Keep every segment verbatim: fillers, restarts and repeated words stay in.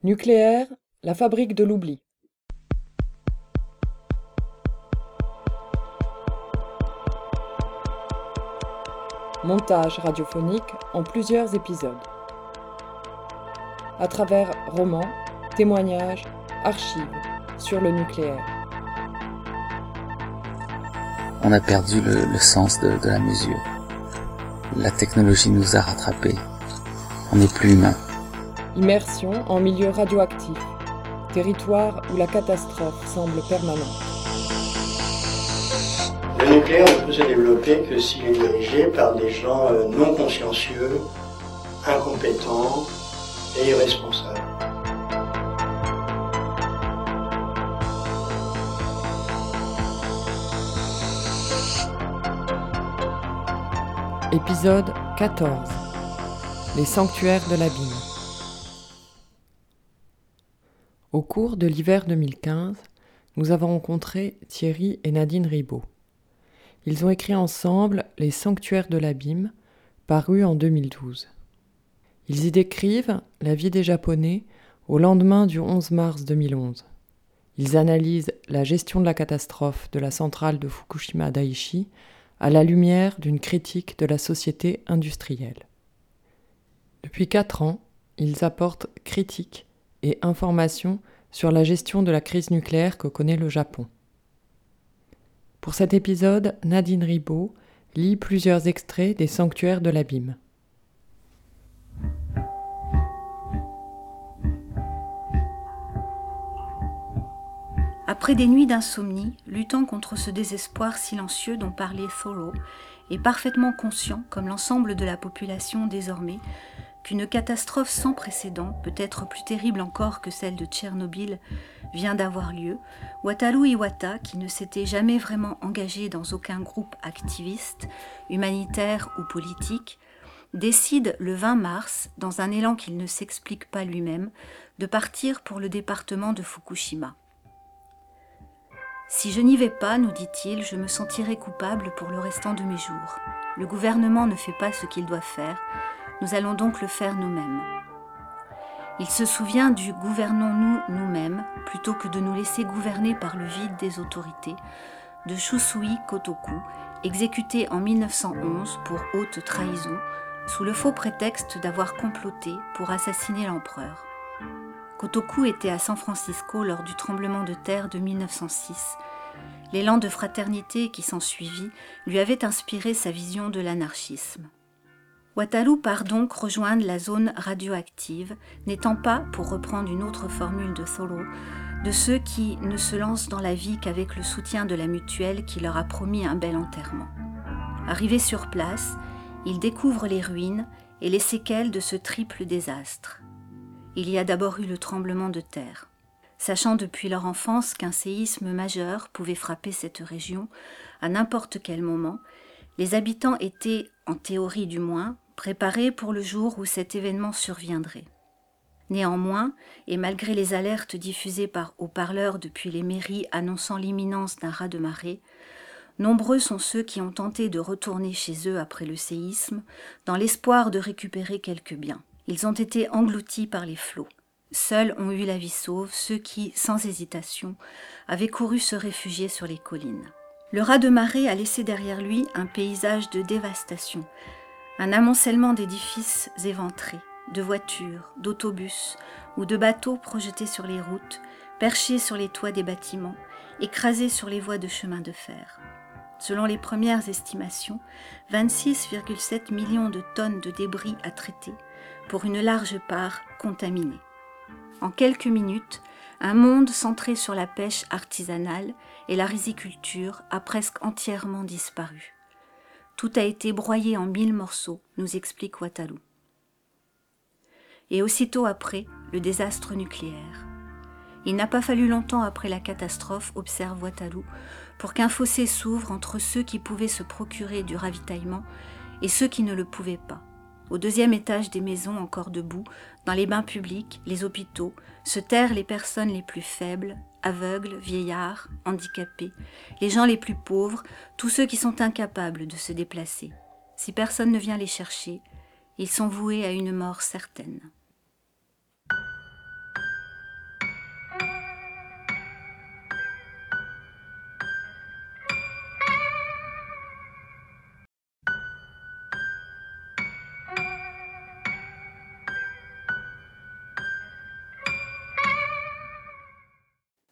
Nucléaire, la fabrique de l'oubli. Montage radiophonique en plusieurs épisodes. À travers romans, témoignages, archives sur le nucléaire. On a perdu le, le sens de, de la mesure. La technologie nous a rattrapés. On n'est plus humain. Immersion en milieu radioactif. Territoire où la catastrophe semble permanente. Le nucléaire ne peut se développer que s'il est dirigé par des gens non consciencieux, incompétents et irresponsables. Épisode quatorze. Les sanctuaires de l'abîme. Au cours de l'hiver deux mille quinze, nous avons rencontré Thierry et Nadine Ribaud. Ils ont écrit ensemble Les sanctuaires de l'abîme, paru en deux mille douze. Ils y décrivent la vie des Japonais au lendemain du onze mars deux mille onze. Ils analysent la gestion de la catastrophe de la centrale de Fukushima Daiichi à la lumière d'une critique de la société industrielle. Depuis quatre ans, ils apportent critiques et informations sur la gestion de la crise nucléaire que connaît le Japon. Pour cet épisode, Nadine Ribaud lit plusieurs extraits des sanctuaires de l'abîme. Après des nuits d'insomnie, luttant contre ce désespoir silencieux dont parlait Thoreau, et parfaitement conscient, comme l'ensemble de la population désormais, qu'une catastrophe sans précédent, peut-être plus terrible encore que celle de Tchernobyl, vient d'avoir lieu, Wataru Iwata, qui ne s'était jamais vraiment engagé dans aucun groupe activiste, humanitaire ou politique, décide le vingt mars, dans un élan qu'il ne s'explique pas lui-même, de partir pour le département de Fukushima. « Si je n'y vais pas, nous dit-il, je me sentirai coupable pour le restant de mes jours. Le gouvernement ne fait pas ce qu'il doit faire, nous allons donc le faire nous-mêmes. » Il se souvient du « gouvernons-nous nous-mêmes » plutôt que de nous laisser gouverner par le vide des autorités, de Shusui Kotoku, exécuté en mille neuf cent onze pour haute trahison, sous le faux prétexte d'avoir comploté pour assassiner l'empereur. Kotoku était à San Francisco lors du tremblement de terre de mille neuf cent six. L'élan de fraternité qui s'ensuivit lui avait inspiré sa vision de l'anarchisme. Wataru part donc rejoindre la zone radioactive, n'étant pas, pour reprendre une autre formule de Thoreau, de ceux qui ne se lancent dans la vie qu'avec le soutien de la mutuelle qui leur a promis un bel enterrement. Arrivé sur place, il découvre les ruines et les séquelles de ce triple désastre. Il y a d'abord eu le tremblement de terre. Sachant depuis leur enfance qu'un séisme majeur pouvait frapper cette région à n'importe quel moment, les habitants étaient, en théorie du moins, préparés pour le jour où cet événement surviendrait. Néanmoins, et malgré les alertes diffusées par haut-parleurs depuis les mairies annonçant l'imminence d'un raz-de-marée, nombreux sont ceux qui ont tenté de retourner chez eux après le séisme dans l'espoir de récupérer quelques biens. Ils ont été engloutis par les flots. Seuls ont eu la vie sauve ceux qui, sans hésitation, avaient couru se réfugier sur les collines. Le raz-de-marée a laissé derrière lui un paysage de dévastation, un amoncellement d'édifices éventrés, de voitures, d'autobus ou de bateaux projetés sur les routes, perchés sur les toits des bâtiments, écrasés sur les voies de chemin de fer. Selon les premières estimations, vingt-six virgule sept millions de tonnes de débris à traiter, pour une large part contaminée. En quelques minutes, un monde centré sur la pêche artisanale et la riziculture a presque entièrement disparu. Tout a été broyé en mille morceaux, nous explique Wataru. Et aussitôt après, le désastre nucléaire. Il n'a pas fallu longtemps après la catastrophe, observe Wataru, pour qu'un fossé s'ouvre entre ceux qui pouvaient se procurer du ravitaillement et ceux qui ne le pouvaient pas. Au deuxième étage des maisons encore debout, dans les bains publics, les hôpitaux, se terrent les personnes les plus faibles, aveugles, vieillards, handicapés, les gens les plus pauvres, tous ceux qui sont incapables de se déplacer. Si personne ne vient les chercher, ils sont voués à une mort certaine.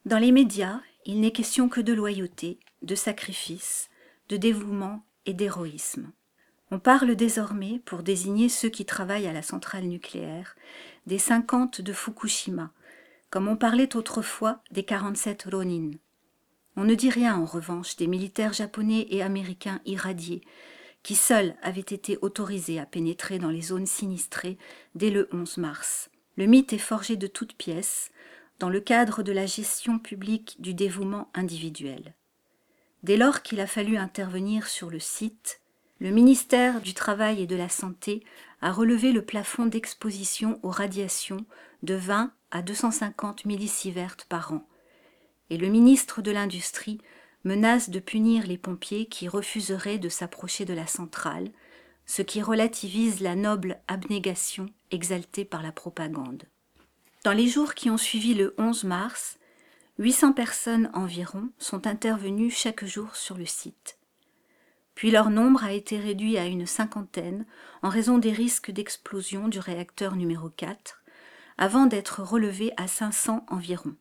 Dans les médias, il n'est question que de loyauté, de sacrifice, de dévouement et d'héroïsme. On parle désormais, pour désigner ceux qui travaillent à la centrale nucléaire, des cinquante de Fukushima, comme on parlait autrefois des quarante-sept Ronin. On ne dit rien en revanche des militaires japonais et américains irradiés, qui seuls avaient été autorisés à pénétrer dans les zones sinistrées dès le onze mars. Le mythe est forgé de toutes pièces, dans le cadre de la gestion publique du dévouement individuel. Dès lors qu'il a fallu intervenir sur le site, le ministère du Travail et de la Santé a relevé le plafond d'exposition aux radiations de vingt à deux cent cinquante millisieverts par an, et le ministre de l'Industrie menace de punir les pompiers qui refuseraient de s'approcher de la centrale, ce qui relativise la noble abnégation exaltée par la propagande. Dans les jours qui ont suivi le onze mars, huit cents personnes environ sont intervenues chaque jour sur le site. Puis leur nombre a été réduit à une cinquantaine en raison des risques d'explosion du réacteur numéro quatre, avant d'être relevé à cinq cents environ.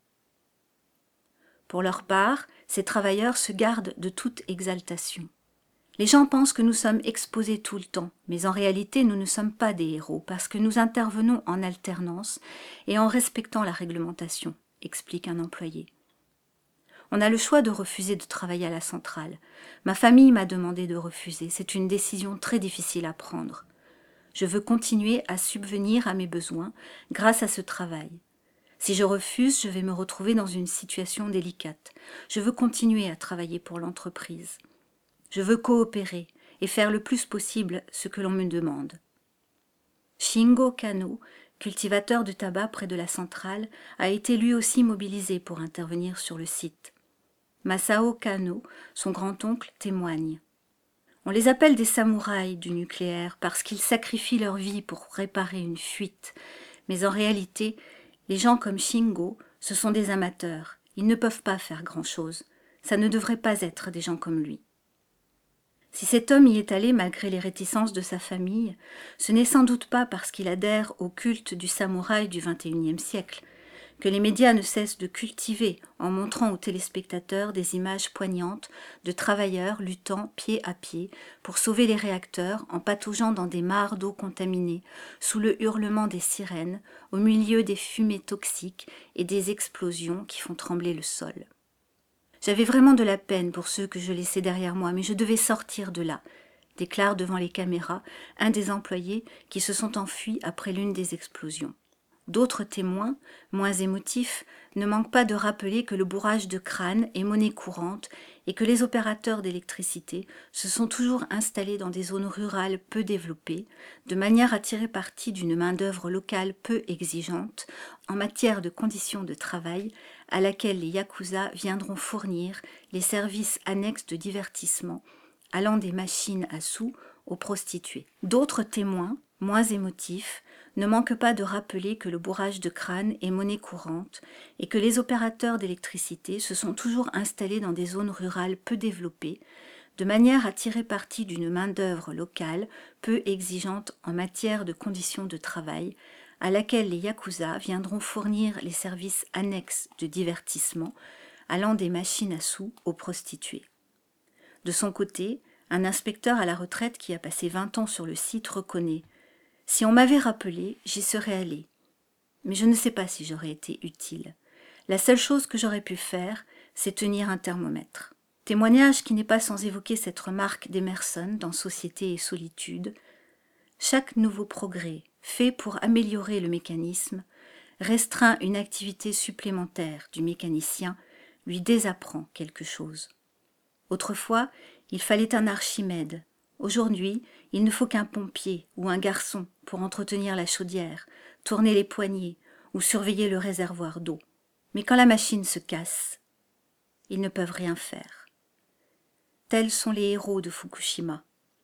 Pour leur part, ces travailleurs se gardent de toute exaltation. Les gens pensent que nous sommes exposés tout le temps, mais en réalité nous ne sommes pas des héros parce que nous intervenons en alternance et en respectant la réglementation, explique un employé. On a le choix de refuser de travailler à la centrale. Ma famille m'a demandé de refuser, c'est une décision très difficile à prendre. Je veux continuer à subvenir à mes besoins grâce à ce travail. Si je refuse, je vais me retrouver dans une situation délicate. Je veux continuer à travailler pour l'entreprise. Je veux coopérer et faire le plus possible ce que l'on me demande. Shingo Kano, cultivateur de tabac près de la centrale, a été lui aussi mobilisé pour intervenir sur le site. Masao Kano, son grand-oncle, témoigne. On les appelle des samouraïs du nucléaire parce qu'ils sacrifient leur vie pour réparer une fuite. Mais en réalité, les gens comme Shingo, ce sont des amateurs. Ils ne peuvent pas faire grand-chose. Ça ne devrait pas être des gens comme lui. Si cet homme y est allé malgré les réticences de sa famille, ce n'est sans doute pas parce qu'il adhère au culte du samouraï du vingt et unième siècle, que les médias ne cessent de cultiver en montrant aux téléspectateurs des images poignantes de travailleurs luttant pied à pied pour sauver les réacteurs en pataugeant dans des mares d'eau contaminée, sous le hurlement des sirènes, au milieu des fumées toxiques et des explosions qui font trembler le sol. J'avais vraiment de la peine pour ceux que je laissais derrière moi, mais je devais sortir de là, déclare devant les caméras un des employés qui se sont enfuis après l'une des explosions. D'autres témoins, moins émotifs, ne manquent pas de rappeler que le bourrage de crâne est monnaie courante et que les opérateurs d'électricité se sont toujours installés dans des zones rurales peu développées, de manière à tirer parti d'une main-d'œuvre locale peu exigeante en matière de conditions de travail à laquelle les yakuza viendront fournir les services annexes de divertissement, allant des machines à sous aux prostituées. D'autres témoins, moins émotifs, ne manquent pas de rappeler que le bourrage de crâne est monnaie courante et que les opérateurs d'électricité se sont toujours installés dans des zones rurales peu développées, de manière à tirer parti d'une main-d'œuvre locale peu exigeante en matière de conditions de travail, à laquelle les yakuza viendront fournir les services annexes de divertissement, allant des machines à sous aux prostituées. De son côté, un inspecteur à la retraite qui a passé vingt ans sur le site reconnaît « Si on m'avait rappelé, j'y serais allé. Mais je ne sais pas si j'aurais été utile. La seule chose que j'aurais pu faire, c'est tenir un thermomètre. » Témoignage qui n'est pas sans évoquer cette remarque d'Emerson dans Société et solitude. Chaque nouveau progrès fait pour améliorer le mécanisme restreint une activité supplémentaire du mécanicien, lui désapprend quelque chose. Autrefois, il fallait un Archimède. Aujourd'hui, il ne faut qu'un pompier ou un garçon pour entretenir la chaudière, tourner les poignées ou surveiller le réservoir d'eau. Mais quand la machine se casse, ils ne peuvent rien faire. Tels sont les héros de Fukushima.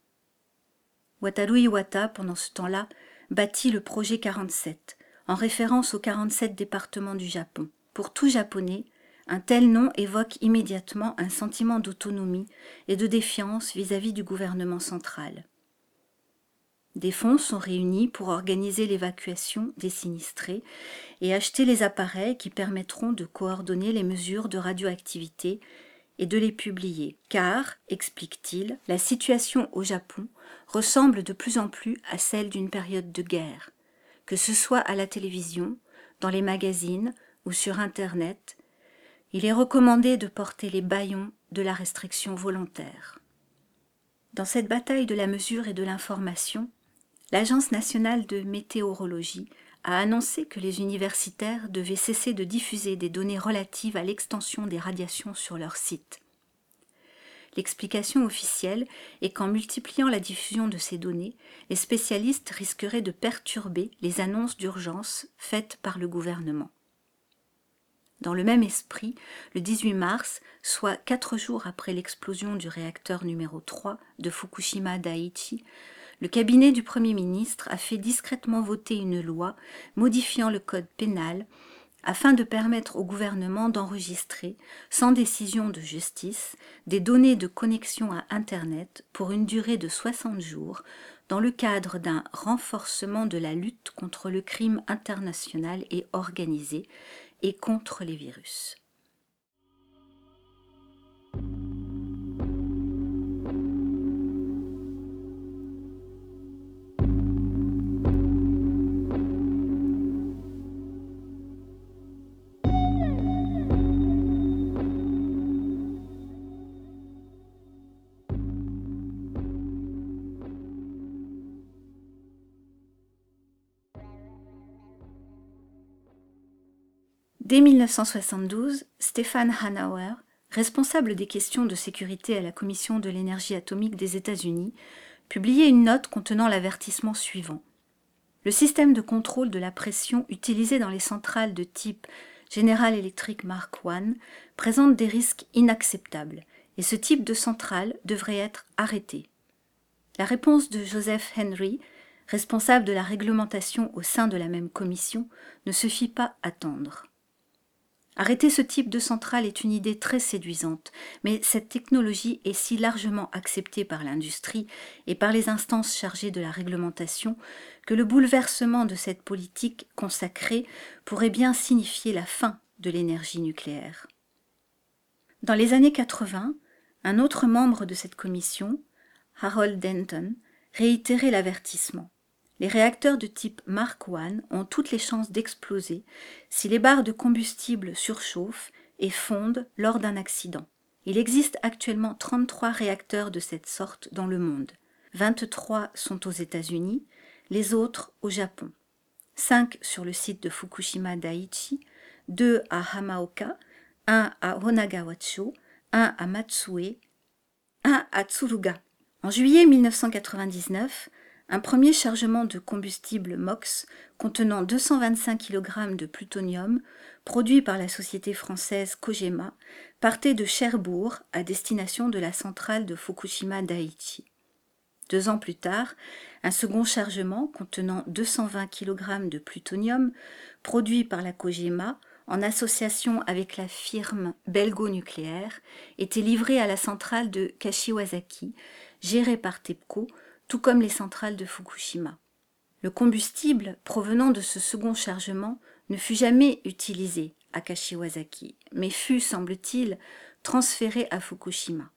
Wataru Iwata, pendant ce temps-là, bâtit le projet quarante-sept, en référence aux quarante-sept départements du Japon. Pour tout Japonais, un tel nom évoque immédiatement un sentiment d'autonomie et de défiance vis-à-vis du gouvernement central. Des fonds sont réunis pour organiser l'évacuation des sinistrés et acheter les appareils qui permettront de coordonner les mesures de radioactivité et de les publier. Car, explique-t-il, la situation au Japon ressemble de plus en plus à celle d'une période de guerre, que ce soit à la télévision, dans les magazines ou sur Internet. Il est recommandé de porter les bâillons de la restriction volontaire. Dans cette bataille de la mesure et de l'information, l'Agence nationale de météorologie a annoncé que les universitaires devaient cesser de diffuser des données relatives à l'extension des radiations sur leur site. L'explication officielle est qu'en multipliant la diffusion de ces données, les spécialistes risqueraient de perturber les annonces d'urgence faites par le gouvernement. Dans le même esprit, le dix-huit mars, soit quatre jours après l'explosion du réacteur numéro trois de Fukushima Daiichi, le cabinet du Premier ministre a fait discrètement voter une loi modifiant le code pénal afin de permettre au gouvernement d'enregistrer, sans décision de justice, des données de connexion à Internet pour une durée de soixante jours dans le cadre d'un renforcement de la lutte contre le crime international et organisé et contre les virus. Dès mille neuf cent soixante-douze, Stefan Hanauer, responsable des questions de sécurité à la Commission de l'énergie atomique des États-Unis, publiait une note contenant l'avertissement suivant. Le système de contrôle de la pression utilisé dans les centrales de type General Electric Mark un présente des risques inacceptables et ce type de centrale devrait être arrêté. La réponse de Joseph Henry, responsable de la réglementation au sein de la même commission, ne se fit pas attendre. Arrêter ce type de centrale est une idée très séduisante, mais cette technologie est si largement acceptée par l'industrie et par les instances chargées de la réglementation que le bouleversement de cette politique consacrée pourrait bien signifier la fin de l'énergie nucléaire. Dans les années quatre-vingts, un autre membre de cette commission, Harold Denton, réitérait l'avertissement. Les réacteurs de type Mark un ont toutes les chances d'exploser si les barres de combustible surchauffent et fondent lors d'un accident. Il existe actuellement trente-trois réacteurs de cette sorte dans le monde. vingt-trois sont aux États-Unis, les autres au Japon. cinq sur le site de Fukushima Daiichi, deux à Hamaoka, un à Onagawa-cho, un à Matsue, un à Tsuruga. En juillet mille neuf cent quatre-vingt-dix-neuf, un premier chargement de combustible M O X contenant deux cent vingt-cinq kilogrammes de plutonium, produit par la société française Kojima, partait de Cherbourg à destination de la centrale de Fukushima Daiichi. Deux ans plus tard, un second chargement contenant deux cent vingt kilogrammes de plutonium, produit par la Kojima en association avec la firme belgo-nucléaire, était livré à la centrale de Kashiwazaki, gérée par TEPCO, tout comme les centrales de Fukushima. Le combustible provenant de ce second chargement ne fut jamais utilisé à Kashiwazaki, mais fut, semble-t-il, transféré à Fukushima.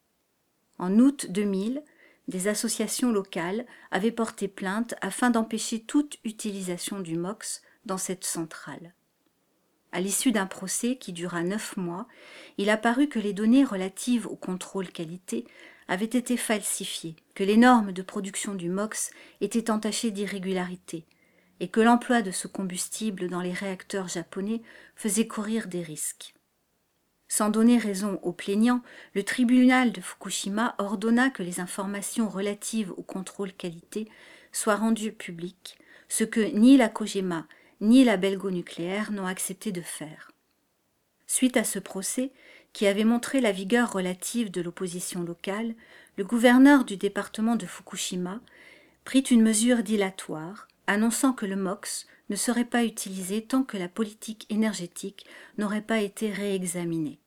En août deux mille, des associations locales avaient porté plainte afin d'empêcher toute utilisation du M O X dans cette centrale. À l'issue d'un procès qui dura neuf mois, il apparut que les données relatives au contrôle qualité avaient été falsifiées, que les normes de production du M O X étaient entachées d'irrégularités et que l'emploi de ce combustible dans les réacteurs japonais faisait courir des risques. Sans donner raison aux plaignants, le tribunal de Fukushima ordonna que les informations relatives au contrôle qualité soient rendues publiques, ce que ni la Kojima ni la belgo-nucléaire n'ont accepté de faire. Suite à ce procès, qui avait montré la vigueur relative de l'opposition locale, le gouverneur du département de Fukushima prit une mesure dilatoire, annonçant que le M O X ne serait pas utilisé tant que la politique énergétique n'aurait pas été réexaminée.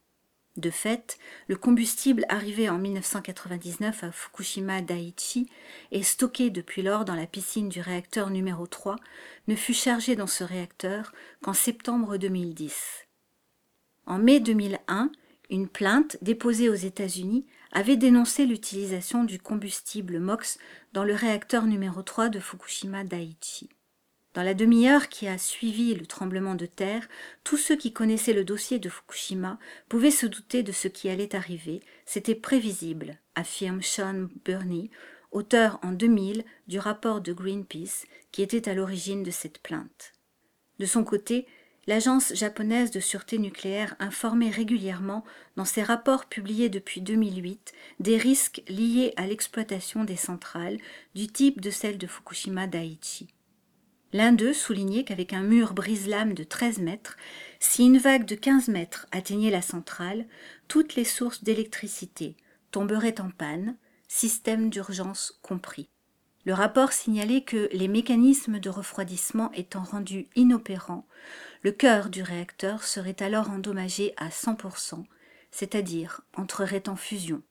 De fait, le combustible arrivé en mille neuf cent quatre-vingt-dix-neuf à Fukushima Daiichi et stocké depuis lors dans la piscine du réacteur numéro trois ne fut chargé dans ce réacteur qu'en septembre deux mille dix. En mai deux mille un, une plainte déposée aux États-Unis avait dénoncé l'utilisation du combustible MOX dans le réacteur numéro trois de Fukushima Daiichi. Dans la demi-heure qui a suivi le tremblement de terre, tous ceux qui connaissaient le dossier de Fukushima pouvaient se douter de ce qui allait arriver. C'était prévisible, affirme Sean Burney, auteur en deux mille du rapport de Greenpeace qui était à l'origine de cette plainte. De son côté, l'agence japonaise de sûreté nucléaire informait régulièrement, dans ses rapports publiés depuis deux mille huit, des risques liés à l'exploitation des centrales du type de celle de Fukushima Daiichi. L'un d'eux soulignait qu'avec un mur brise-lames de treize mètres, si une vague de quinze mètres atteignait la centrale, toutes les sources d'électricité tomberaient en panne, système d'urgence compris. Le rapport signalait que les mécanismes de refroidissement étant rendus inopérants, le cœur du réacteur serait alors endommagé à cent pour cent, c'est-à-dire entrerait en fusion.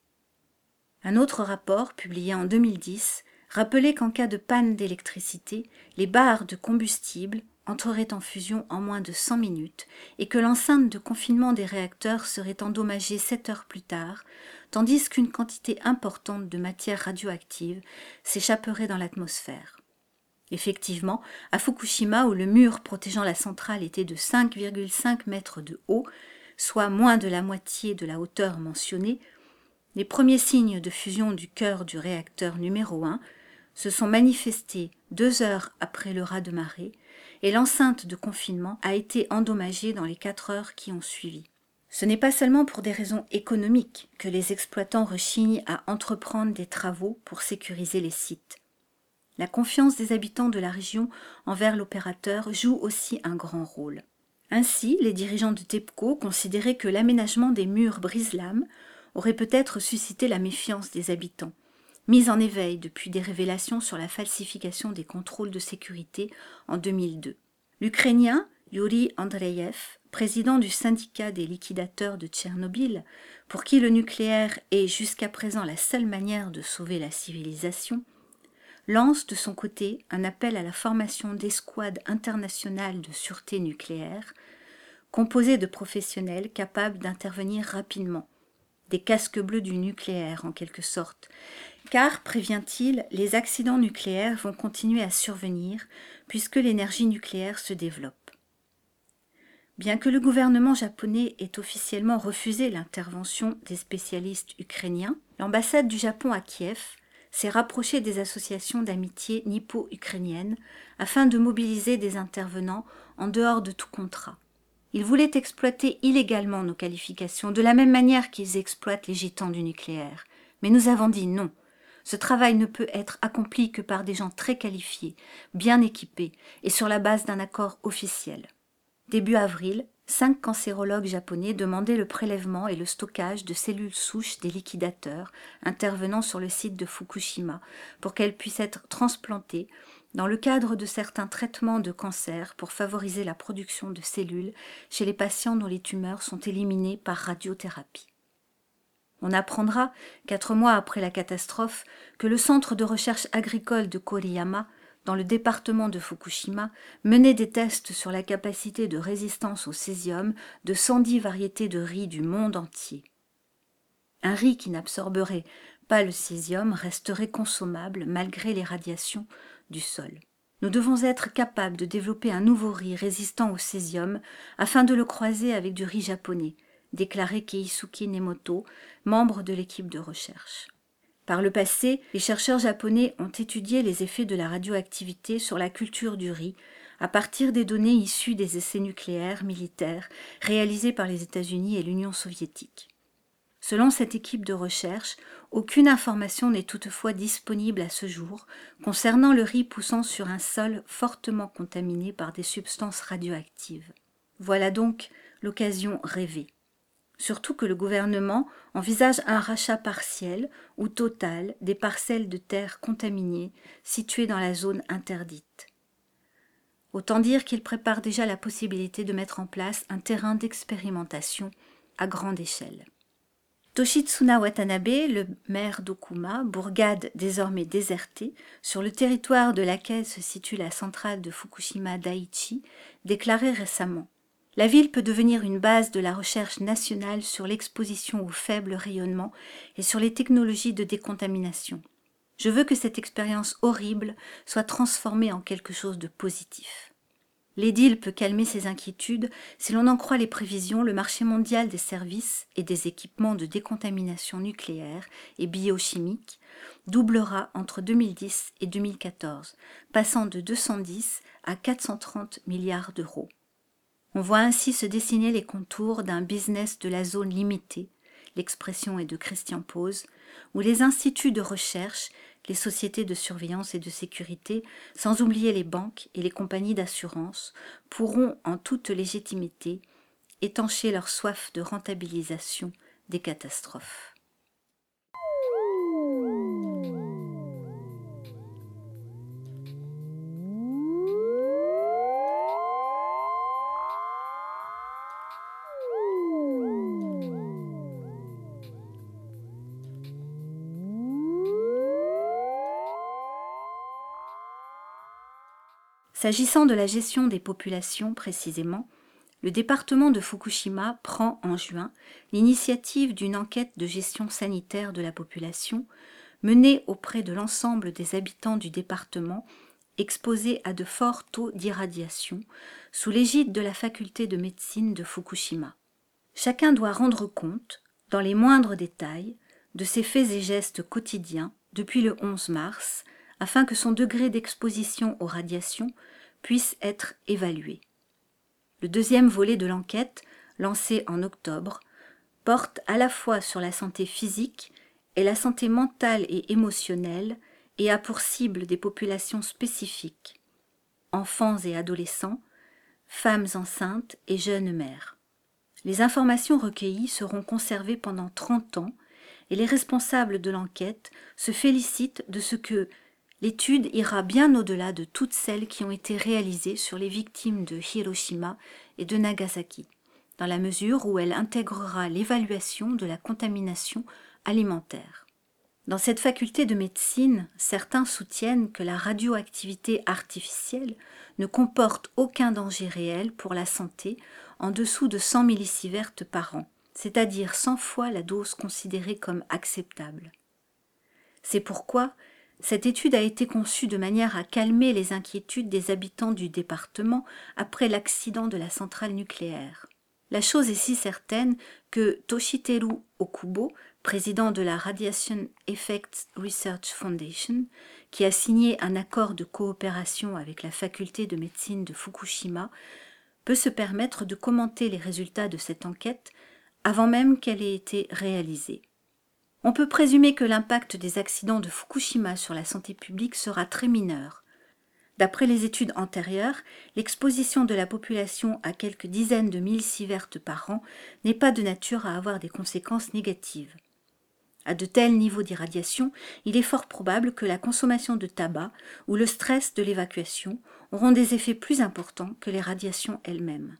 Un autre rapport, publié en deux mille dix, rappelait qu'en cas de panne d'électricité, les barres de combustible entreraient en fusion en moins de cent minutes et que l'enceinte de confinement des réacteurs serait endommagée sept heures plus tard, tandis qu'une quantité importante de matière radioactive s'échapperait dans l'atmosphère. Effectivement, à Fukushima, où le mur protégeant la centrale était de cinq virgule cinq mètres de haut, soit moins de la moitié de la hauteur mentionnée, les premiers signes de fusion du cœur du réacteur numéro un se sont manifestés deux heures après le raz de marée et l'enceinte de confinement a été endommagée dans les quatre heures qui ont suivi. Ce n'est pas seulement pour des raisons économiques que les exploitants rechignent à entreprendre des travaux pour sécuriser les sites. La confiance des habitants de la région envers l'opérateur joue aussi un grand rôle. Ainsi, les dirigeants de TEPCO considéraient que l'aménagement des murs brise-lames aurait peut-être suscité la méfiance des habitants, mise en éveil depuis des révélations sur la falsification des contrôles de sécurité en deux mille deux. L'Ukrainien Yuri Andreev, président du syndicat des liquidateurs de Tchernobyl, pour qui le nucléaire est jusqu'à présent la seule manière de sauver la civilisation, lance de son côté un appel à la formation d'escouades internationales de sûreté nucléaire, composées de professionnels capables d'intervenir rapidement, des casques bleus du nucléaire en quelque sorte, car, prévient-il, les accidents nucléaires vont continuer à survenir puisque l'énergie nucléaire se développe. Bien que le gouvernement japonais ait officiellement refusé l'intervention des spécialistes ukrainiens, l'ambassade du Japon à Kiev s'est rapprochée des associations d'amitié nippo-ukrainiennes afin de mobiliser des intervenants en dehors de tout contrat. Ils voulaient exploiter illégalement nos qualifications, de la même manière qu'ils exploitent les gitans du nucléaire. Mais nous avons dit non. Ce travail ne peut être accompli que par des gens très qualifiés, bien équipés et sur la base d'un accord officiel. Début avril, cinq cancérologues japonais demandaient le prélèvement et le stockage de cellules souches des liquidateurs intervenant sur le site de Fukushima pour qu'elles puissent être transplantées dans le cadre de certains traitements de cancer pour favoriser la production de cellules chez les patients dont les tumeurs sont éliminées par radiothérapie. On apprendra, quatre mois après la catastrophe, que le centre de recherche agricole de Koriyama, dans le département de Fukushima, menait des tests sur la capacité de résistance au césium de cent dix variétés de riz du monde entier. Un riz qui n'absorberait pas le césium resterait consommable malgré les radiations du sol. Nous devons être capables de développer un nouveau riz résistant au césium afin de le croiser avec du riz japonais, déclarait Keisuke Nemoto, membre de l'équipe de recherche. Par le passé, les chercheurs japonais ont étudié les effets de la radioactivité sur la culture du riz à partir des données issues des essais nucléaires militaires réalisés par les États-Unis et l'Union soviétique. Selon cette équipe de recherche, aucune information n'est toutefois disponible à ce jour concernant le riz poussant sur un sol fortement contaminé par des substances radioactives. Voilà donc l'occasion rêvée. Surtout que le gouvernement envisage un rachat partiel ou total des parcelles de terre contaminées situées dans la zone interdite. Autant dire qu'il prépare déjà la possibilité de mettre en place un terrain d'expérimentation à grande échelle. Toshitsuna Watanabe, le maire d'Okuma, bourgade désormais désertée, sur le territoire de laquelle se situe la centrale de Fukushima Daiichi, déclarait récemment « La ville peut devenir une base de la recherche nationale sur l'exposition au faible rayonnement et sur les technologies de décontamination. Je veux que cette expérience horrible soit transformée en quelque chose de positif. » L'édile peut calmer ses inquiétudes. Si l'on en croit les prévisions, le marché mondial des services et des équipements de décontamination nucléaire et biochimique doublera entre deux mille dix et deux mille quatorze, passant de deux cent dix à quatre cent trente milliards d'euros. On voit ainsi se dessiner les contours d'un business de la zone limitée, l'expression est de Christian Pause, où les instituts de recherche, les sociétés de surveillance et de sécurité, sans oublier les banques et les compagnies d'assurance, pourront en toute légitimité étancher leur soif de rentabilisation des catastrophes. S'agissant de la gestion des populations précisément, le département de Fukushima prend en juin l'initiative d'une enquête de gestion sanitaire de la population menée auprès de l'ensemble des habitants du département exposés à de forts taux d'irradiation sous l'égide de la faculté de médecine de Fukushima. Chacun doit rendre compte, dans les moindres détails, de ses faits et gestes quotidiens depuis le onze mars afin que son degré d'exposition aux radiations puisse être évalué. Le deuxième volet de l'enquête, lancé en octobre, porte à la fois sur la santé physique et la santé mentale et émotionnelle et a pour cible des populations spécifiques, enfants et adolescents, femmes enceintes et jeunes mères. Les informations recueillies seront conservées pendant trente ans et les responsables de l'enquête se félicitent de ce que l'étude ira bien au-delà de toutes celles qui ont été réalisées sur les victimes de Hiroshima et de Nagasaki, dans la mesure où elle intégrera l'évaluation de la contamination alimentaire. Dans cette faculté de médecine, certains soutiennent que la radioactivité artificielle ne comporte aucun danger réel pour la santé en dessous de cent millisieverts par an, c'est-à-dire cent fois la dose considérée comme acceptable. C'est pourquoi cette étude a été conçue de manière à calmer les inquiétudes des habitants du département après l'accident de la centrale nucléaire. La chose est si certaine que Toshiteru Okubo, président de la Radiation Effects Research Foundation, qui a signé un accord de coopération avec la faculté de médecine de Fukushima, peut se permettre de commenter les résultats de cette enquête avant même qu'elle ait été réalisée. On peut présumer que l'impact des accidents de Fukushima sur la santé publique sera très mineur. D'après les études antérieures, l'exposition de la population à quelques dizaines de millisieverts par an n'est pas de nature à avoir des conséquences négatives. À de tels niveaux d'irradiation, il est fort probable que la consommation de tabac ou le stress de l'évacuation auront des effets plus importants que les radiations elles-mêmes.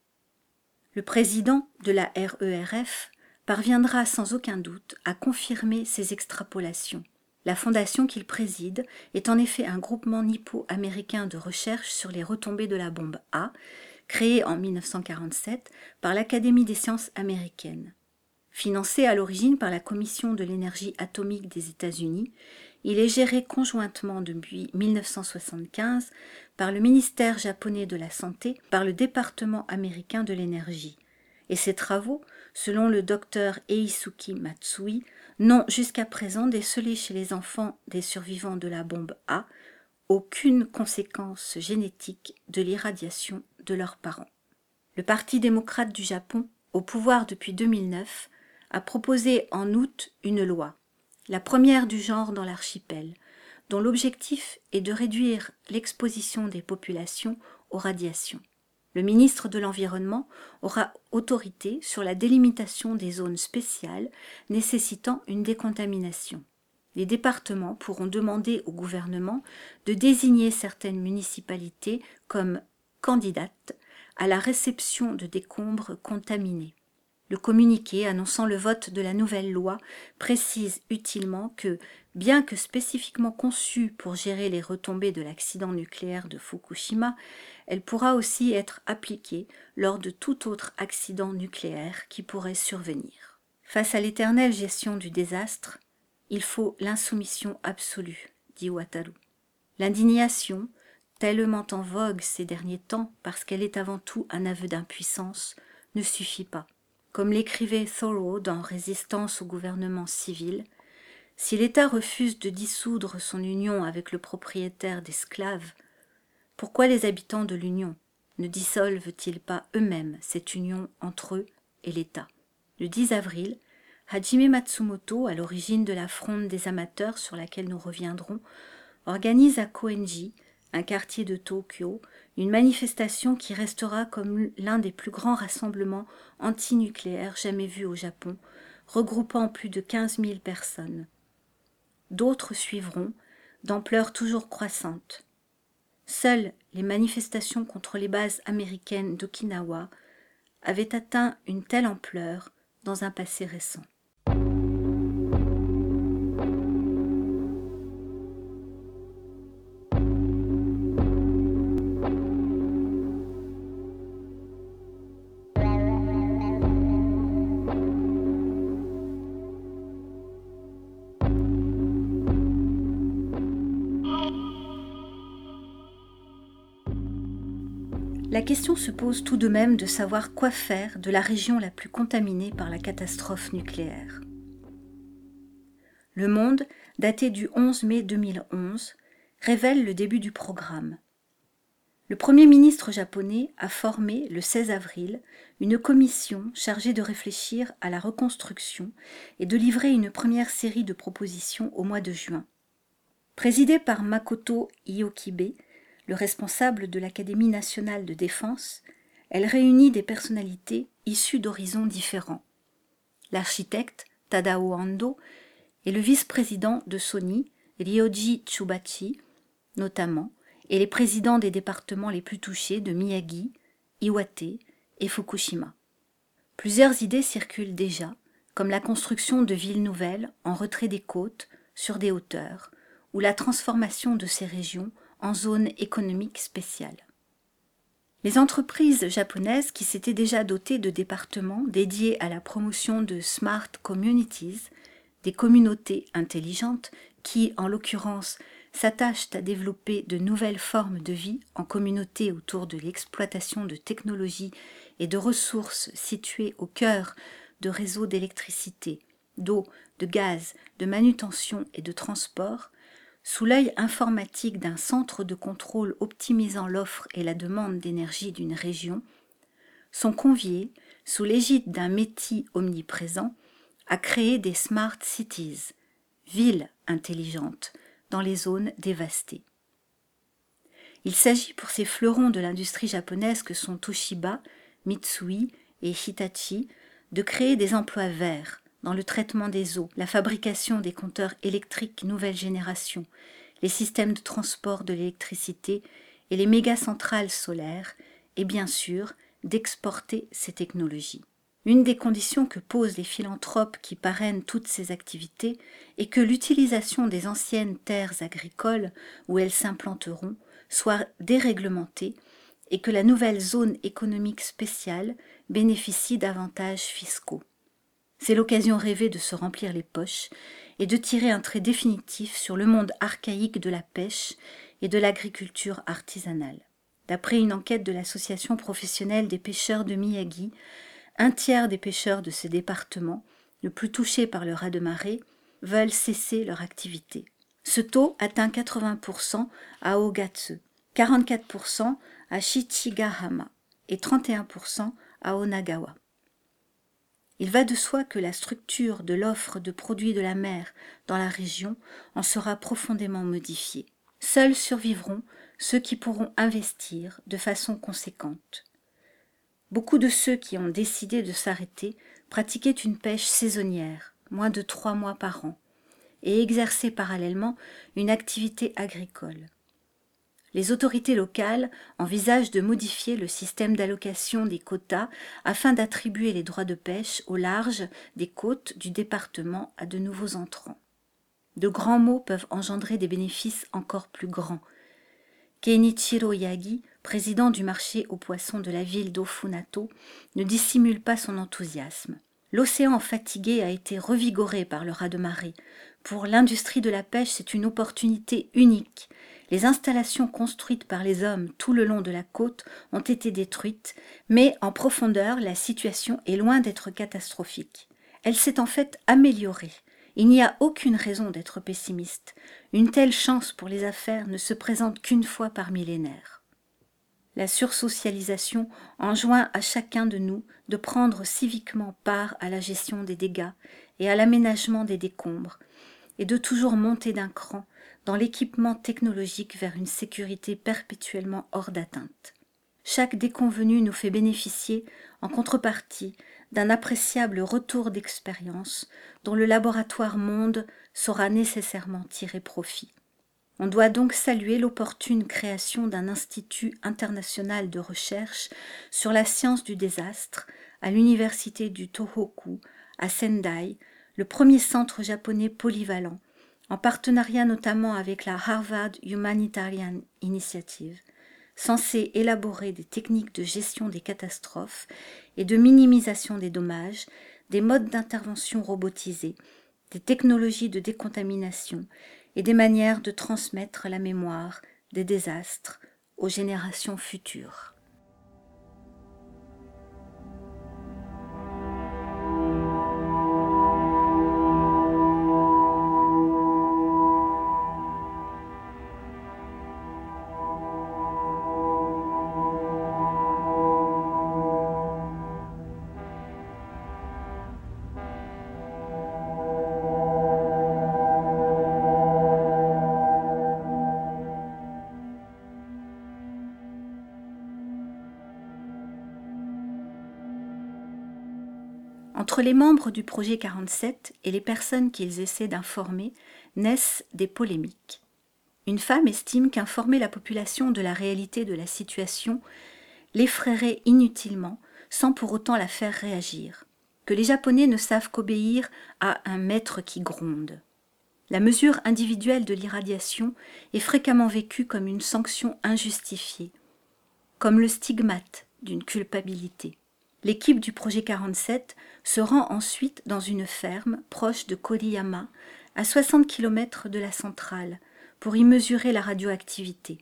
Le président de la R E R F parviendra sans aucun doute à confirmer ces extrapolations. La fondation qu'il préside est en effet un groupement nippo-américain de recherche sur les retombées de la bombe A, créé en mille neuf cent quarante-sept par l'Académie des sciences américaines. Financé à l'origine par la Commission de l'énergie atomique des États-Unis, il est géré conjointement depuis mille neuf cent soixante-quinze par le ministère japonais de la Santé, par le département américain de l'énergie. Et ses travaux, selon le docteur Eisuke Matsui, n'ont jusqu'à présent décelé chez les enfants des survivants de la bombe A aucune conséquence génétique de l'irradiation de leurs parents. Le Parti démocrate du Japon, au pouvoir depuis deux mille neuf, a proposé en août une loi, la première du genre dans l'archipel, dont l'objectif est de réduire l'exposition des populations aux radiations. Le ministre de l'Environnement aura autorité sur la délimitation des zones spéciales nécessitant une décontamination. Les départements pourront demander au gouvernement de désigner certaines municipalités comme candidates à la réception de décombres contaminés. Le communiqué annonçant le vote de la nouvelle loi précise utilement que, bien que spécifiquement conçue pour gérer les retombées de l'accident nucléaire de Fukushima, elle pourra aussi être appliquée lors de tout autre accident nucléaire qui pourrait survenir. Face à l'éternelle gestion du désastre, il faut l'insoumission absolue, dit Wataru. L'indignation, tellement en vogue ces derniers temps parce qu'elle est avant tout un aveu d'impuissance, ne suffit pas. Comme l'écrivait Thoreau dans Résistance au gouvernement civil, si l'État refuse de dissoudre son union avec le propriétaire d'esclaves, pourquoi les habitants de l'union ne dissolvent-ils pas eux-mêmes cette union entre eux et l'État? Le dix avril, Hajime Matsumoto, à l'origine de la fronde des amateurs sur laquelle nous reviendrons, organise à Koenji, un quartier de Tokyo, une manifestation qui restera comme l'un des plus grands rassemblements antinucléaires jamais vus au Japon, regroupant plus de quinze mille personnes. D'autres suivront, d'ampleur toujours croissante. Seules les manifestations contre les bases américaines d'Okinawa avaient atteint une telle ampleur dans un passé récent. La question se pose tout de même de savoir quoi faire de la région la plus contaminée par la catastrophe nucléaire. Le Monde, daté du onze mai deux mille onze, révèle le début du programme. Le Premier ministre japonais a formé, le seize avril, une commission chargée de réfléchir à la reconstruction et de livrer une première série de propositions au mois de juin. Présidée par Makoto Iyokibe, le responsable de l'Académie nationale de défense, elle réunit des personnalités issues d'horizons différents. L'architecte Tadao Ando et le vice-président de Sony, Ryoji Tsubachi, notamment, et les présidents des départements les plus touchés de Miyagi, Iwate et Fukushima. Plusieurs idées circulent déjà, comme la construction de villes nouvelles en retrait des côtes, sur des hauteurs, ou la transformation de ces régions en zone économique spéciale. Les entreprises japonaises qui s'étaient déjà dotées de départements dédiés à la promotion de smart communities, des communautés intelligentes qui, en l'occurrence, s'attachent à développer de nouvelles formes de vie en communauté autour de l'exploitation de technologies et de ressources situées au cœur de réseaux d'électricité, d'eau, de gaz, de manutention et de transport, sous l'œil informatique d'un centre de contrôle optimisant l'offre et la demande d'énergie d'une région, sont conviés, sous l'égide d'un métier omniprésent, à créer des smart cities, villes intelligentes, dans les zones dévastées. Il s'agit pour ces fleurons de l'industrie japonaise que sont Toshiba, Mitsui et Hitachi de créer des emplois verts, dans le traitement des eaux, la fabrication des compteurs électriques nouvelle génération, les systèmes de transport de l'électricité et les mégacentrales solaires, et bien sûr d'exporter ces technologies. Une des conditions que posent les philanthropes qui parrainent toutes ces activités est que l'utilisation des anciennes terres agricoles où elles s'implanteront soit déréglementée et que la nouvelle zone économique spéciale bénéficie d'avantages fiscaux. C'est l'occasion rêvée de se remplir les poches et de tirer un trait définitif sur le monde archaïque de la pêche et de l'agriculture artisanale. D'après une enquête de l'association professionnelle des pêcheurs de Miyagi, un tiers des pêcheurs de ce département, le plus touché par le raz-de-marée, veulent cesser leur activité. Ce taux atteint quatre-vingts pour cent à Ogatsu, quarante-quatre pour cent à Shichigahama et trente et un pour cent à Onagawa. Il va de soi que la structure de l'offre de produits de la mer dans la région en sera profondément modifiée. Seuls survivront ceux qui pourront investir de façon conséquente. Beaucoup de ceux qui ont décidé de s'arrêter pratiquaient une pêche saisonnière, moins de trois mois par an, et exerçaient parallèlement une activité agricole. Les autorités locales envisagent de modifier le système d'allocation des quotas afin d'attribuer les droits de pêche au large des côtes du département à de nouveaux entrants. De grands mots peuvent engendrer des bénéfices encore plus grands. Kenichiro Yagi, président du marché aux poissons de la ville d'Ofunato, ne dissimule pas son enthousiasme. L'océan fatigué a été revigoré par le raz-de-marée. Pour l'industrie de la pêche, c'est une opportunité unique. Les installations construites par les hommes tout le long de la côte ont été détruites, mais en profondeur, la situation est loin d'être catastrophique. Elle s'est en fait améliorée. Il n'y a aucune raison d'être pessimiste. Une telle chance pour les affaires ne se présente qu'une fois par millénaire. La sursocialisation enjoint à chacun de nous de prendre civiquement part à la gestion des dégâts et à l'aménagement des décombres, et de toujours monter d'un cran dans l'équipement technologique vers une sécurité perpétuellement hors d'atteinte. Chaque déconvenu nous fait bénéficier, en contrepartie, d'un appréciable retour d'expérience dont le laboratoire Monde saura nécessairement tirer profit. On doit donc saluer l'opportune création d'un institut international de recherche sur la science du désastre à l'université du Tohoku, à Sendai, le premier centre japonais polyvalent, en partenariat notamment avec la Harvard Humanitarian Initiative, censé élaborer des techniques de gestion des catastrophes et de minimisation des dommages, des modes d'intervention robotisés, des technologies de décontamination et des manières de transmettre la mémoire des désastres aux générations futures. Entre les membres du projet quarante-sept et les personnes qu'ils essaient d'informer, naissent des polémiques. Une femme estime qu'informer la population de la réalité de la situation l'effraierait inutilement, sans pour autant la faire réagir, que les Japonais ne savent qu'obéir à un maître qui gronde. La mesure individuelle de l'irradiation est fréquemment vécue comme une sanction injustifiée, comme le stigmate d'une culpabilité. L'équipe du projet quarante-sept se rend ensuite dans une ferme proche de Koriyama, à soixante kilomètres de la centrale, pour y mesurer la radioactivité.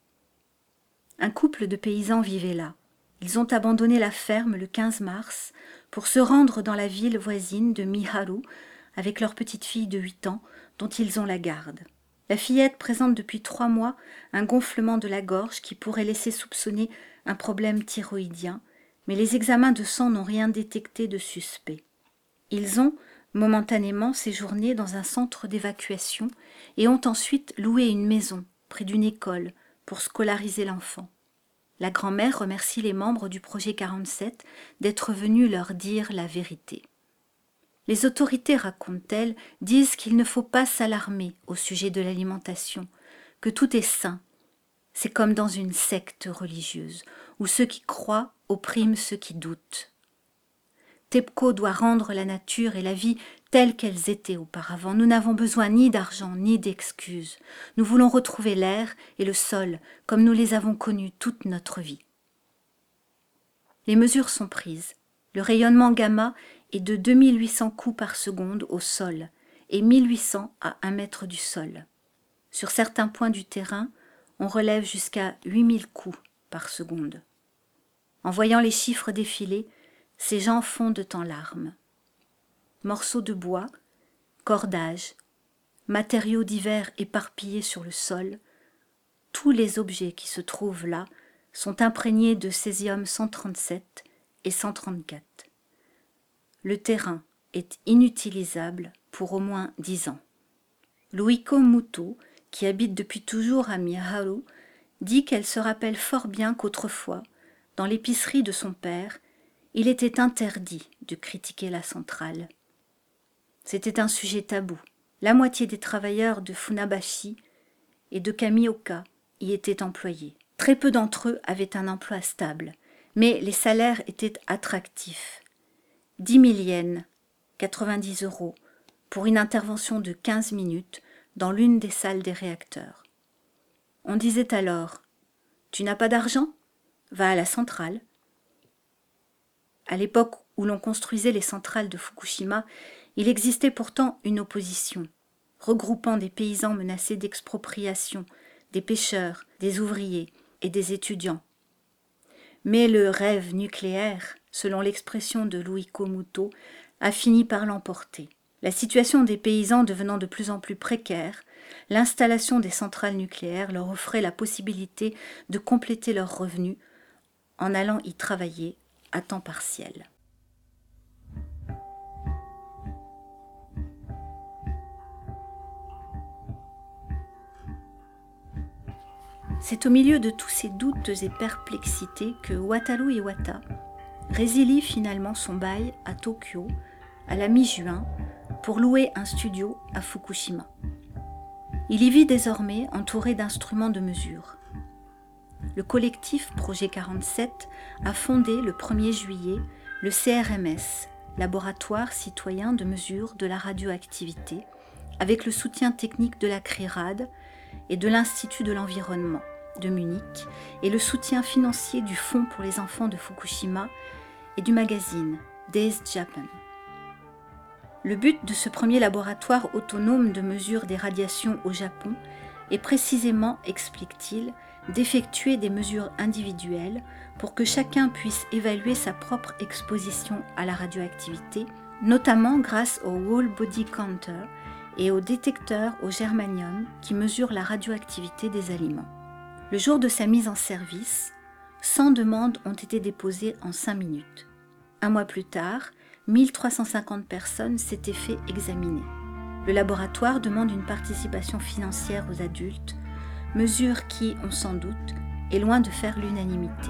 Un couple de paysans vivait là. Ils ont abandonné la ferme le quinze mars pour se rendre dans la ville voisine de Miharu avec leur petite fille de huit ans dont ils ont la garde. La fillette présente depuis trois mois un gonflement de la gorge qui pourrait laisser soupçonner un problème thyroïdien, mais les examens de sang n'ont rien détecté de suspect. Ils ont momentanément séjourné dans un centre d'évacuation et ont ensuite loué une maison près d'une école pour scolariser l'enfant. La grand-mère remercie les membres du projet quarante-sept d'être venus leur dire la vérité. Les autorités, racontent-elles, disent qu'il ne faut pas s'alarmer au sujet de l'alimentation, que tout est sain. C'est comme dans une secte religieuse, où ceux qui croient oppriment ceux qui doutent. TEPCO doit rendre la nature et la vie telles qu'elles étaient auparavant. Nous n'avons besoin ni d'argent ni d'excuses. Nous voulons retrouver l'air et le sol comme nous les avons connus toute notre vie. Les mesures sont prises. Le rayonnement gamma est de deux mille huit cents coups par seconde au sol et mille huit cents à un mètre du sol. Sur certains points du terrain, on relève jusqu'à huit mille coups par seconde. En voyant les chiffres défiler, ces gens fondent en larmes. Morceaux de bois, cordages, matériaux divers éparpillés sur le sol, tous les objets qui se trouvent là sont imprégnés de césium cent trente-sept et cent trente-quatre. Le terrain est inutilisable pour au moins dix ans. Luiko Muto, qui habite depuis toujours à Miharu, dit qu'elle se rappelle fort bien qu'autrefois, dans l'épicerie de son père, il était interdit de critiquer la centrale. C'était un sujet tabou. La moitié des travailleurs de Funabashi et de Kamioka y étaient employés. Très peu d'entre eux avaient un emploi stable, mais les salaires étaient attractifs. dix mille yens, quatre-vingt-dix euros, pour une intervention de quinze minutes dans l'une des salles des réacteurs. On disait alors « Tu n'as pas d'argent ? Va à la centrale ». À l'époque où l'on construisait les centrales de Fukushima, il existait pourtant une opposition, regroupant des paysans menacés d'expropriation, des pêcheurs, des ouvriers et des étudiants. Mais le rêve nucléaire, selon l'expression de Luiko Muto, a fini par l'emporter. La situation des paysans devenant de plus en plus précaire, l'installation des centrales nucléaires leur offrait la possibilité de compléter leurs revenus en allant y travailler à temps partiel. C'est au milieu de tous ces doutes et perplexités que Wataru Iwata résilie finalement son bail à Tokyo à la mi-juin pour louer un studio à Fukushima. Il y vit désormais entouré d'instruments de mesure. Le collectif Projet quarante-sept a fondé le premier juillet le C R M S, Laboratoire citoyen de mesure de la radioactivité, avec le soutien technique de la CRIRAD et de l'Institut de l'environnement de Munich et le soutien financier du Fonds pour les enfants de Fukushima et du magazine Days Japan. Le but de ce premier laboratoire autonome de mesure des radiations au Japon est précisément, explique-t-il, d'effectuer des mesures individuelles pour que chacun puisse évaluer sa propre exposition à la radioactivité, notamment grâce au Whole Body Counter et au détecteur au germanium qui mesure la radioactivité des aliments. Le jour de sa mise en service, cent demandes ont été déposées en cinq minutes. Un mois plus tard, mille trois cent cinquante personnes s'étaient fait examiner. Le laboratoire demande une participation financière aux adultes, mesure qui, on s'en doute, est loin de faire l'unanimité.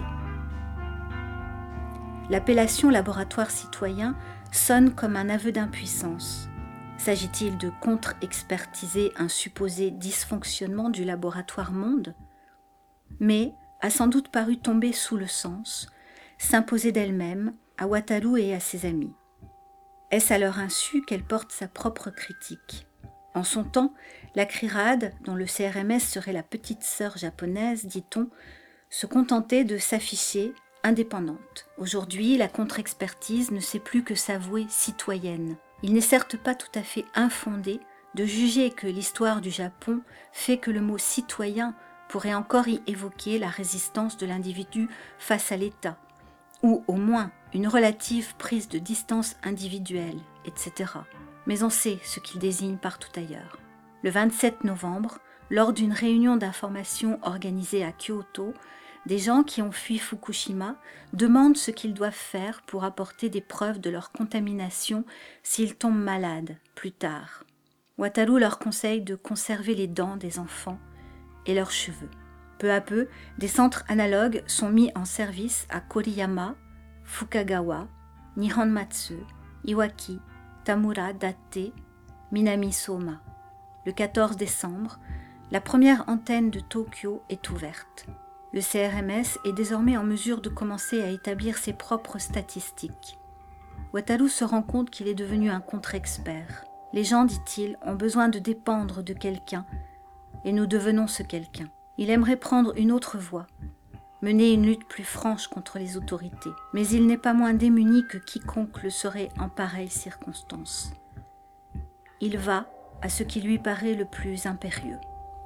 L'appellation laboratoire citoyen sonne comme un aveu d'impuissance. S'agit-il de contre-expertiser un supposé dysfonctionnement du laboratoire Monde ? Mais a sans doute paru tomber sous le sens, s'imposer d'elle-même à Wataru et à ses amis. Est-ce à leur insu qu'elle porte sa propre critique ? En son temps, la CRIRAD, dont le C R M S serait la petite sœur japonaise, dit-on, se contentait de s'afficher indépendante. Aujourd'hui, la contre-expertise ne sait plus que s'avouer citoyenne. Il n'est certes pas tout à fait infondé de juger que l'histoire du Japon fait que le mot citoyen pourrait encore y évoquer la résistance de l'individu face à l'État, ou au moins une relative prise de distance individuelle, et cetera. Mais on sait ce qu'il désigne partout ailleurs. Le vingt-sept novembre, lors d'une réunion d'information organisée à Kyoto, des gens qui ont fui Fukushima demandent ce qu'ils doivent faire pour apporter des preuves de leur contamination s'ils tombent malades plus tard. Wataru leur conseille de conserver les dents des enfants et leurs cheveux. Peu à peu, des centres analogues sont mis en service à Koriyama, Fukagawa, Nihonmatsu, Iwaki, Tamura Date, Minami Soma. Le quatorze décembre, la première antenne de Tokyo est ouverte. Le C R M S est désormais en mesure de commencer à établir ses propres statistiques. Wataru se rend compte qu'il est devenu un contre-expert. Les gens, dit-il, ont besoin de dépendre de quelqu'un, et nous devenons ce quelqu'un. Il aimerait prendre une autre voie, mener une lutte plus franche contre les autorités, mais il n'est pas moins démuni que quiconque le serait en pareille circonstance. Il va à ce qui lui paraît le plus impérieux.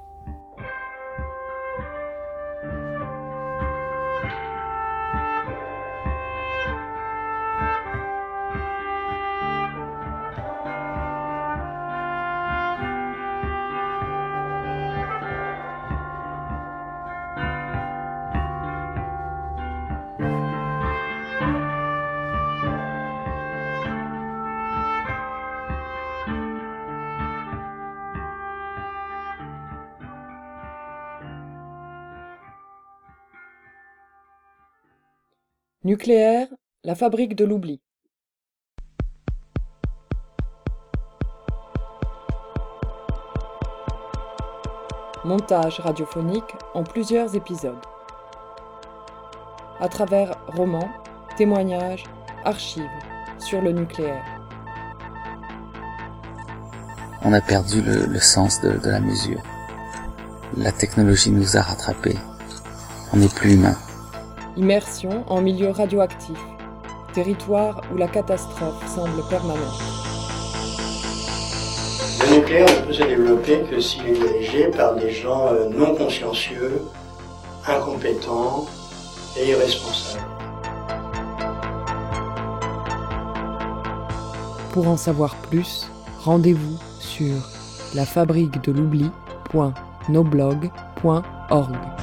Nucléaire, la fabrique de l'oubli. Montage radiophonique en plusieurs épisodes. À travers romans, témoignages, archives sur le nucléaire. On a perdu le, le sens de, de la mesure. La technologie nous a rattrapés. On n'est plus humain. Immersion en milieu radioactif. Territoire où la catastrophe semble permanente. Le nucléaire ne peut se développer que s'il est dirigé par des gens non consciencieux, incompétents et irresponsables. Pour en savoir plus, rendez-vous sur la fabrique de l'oubli point noblog point org.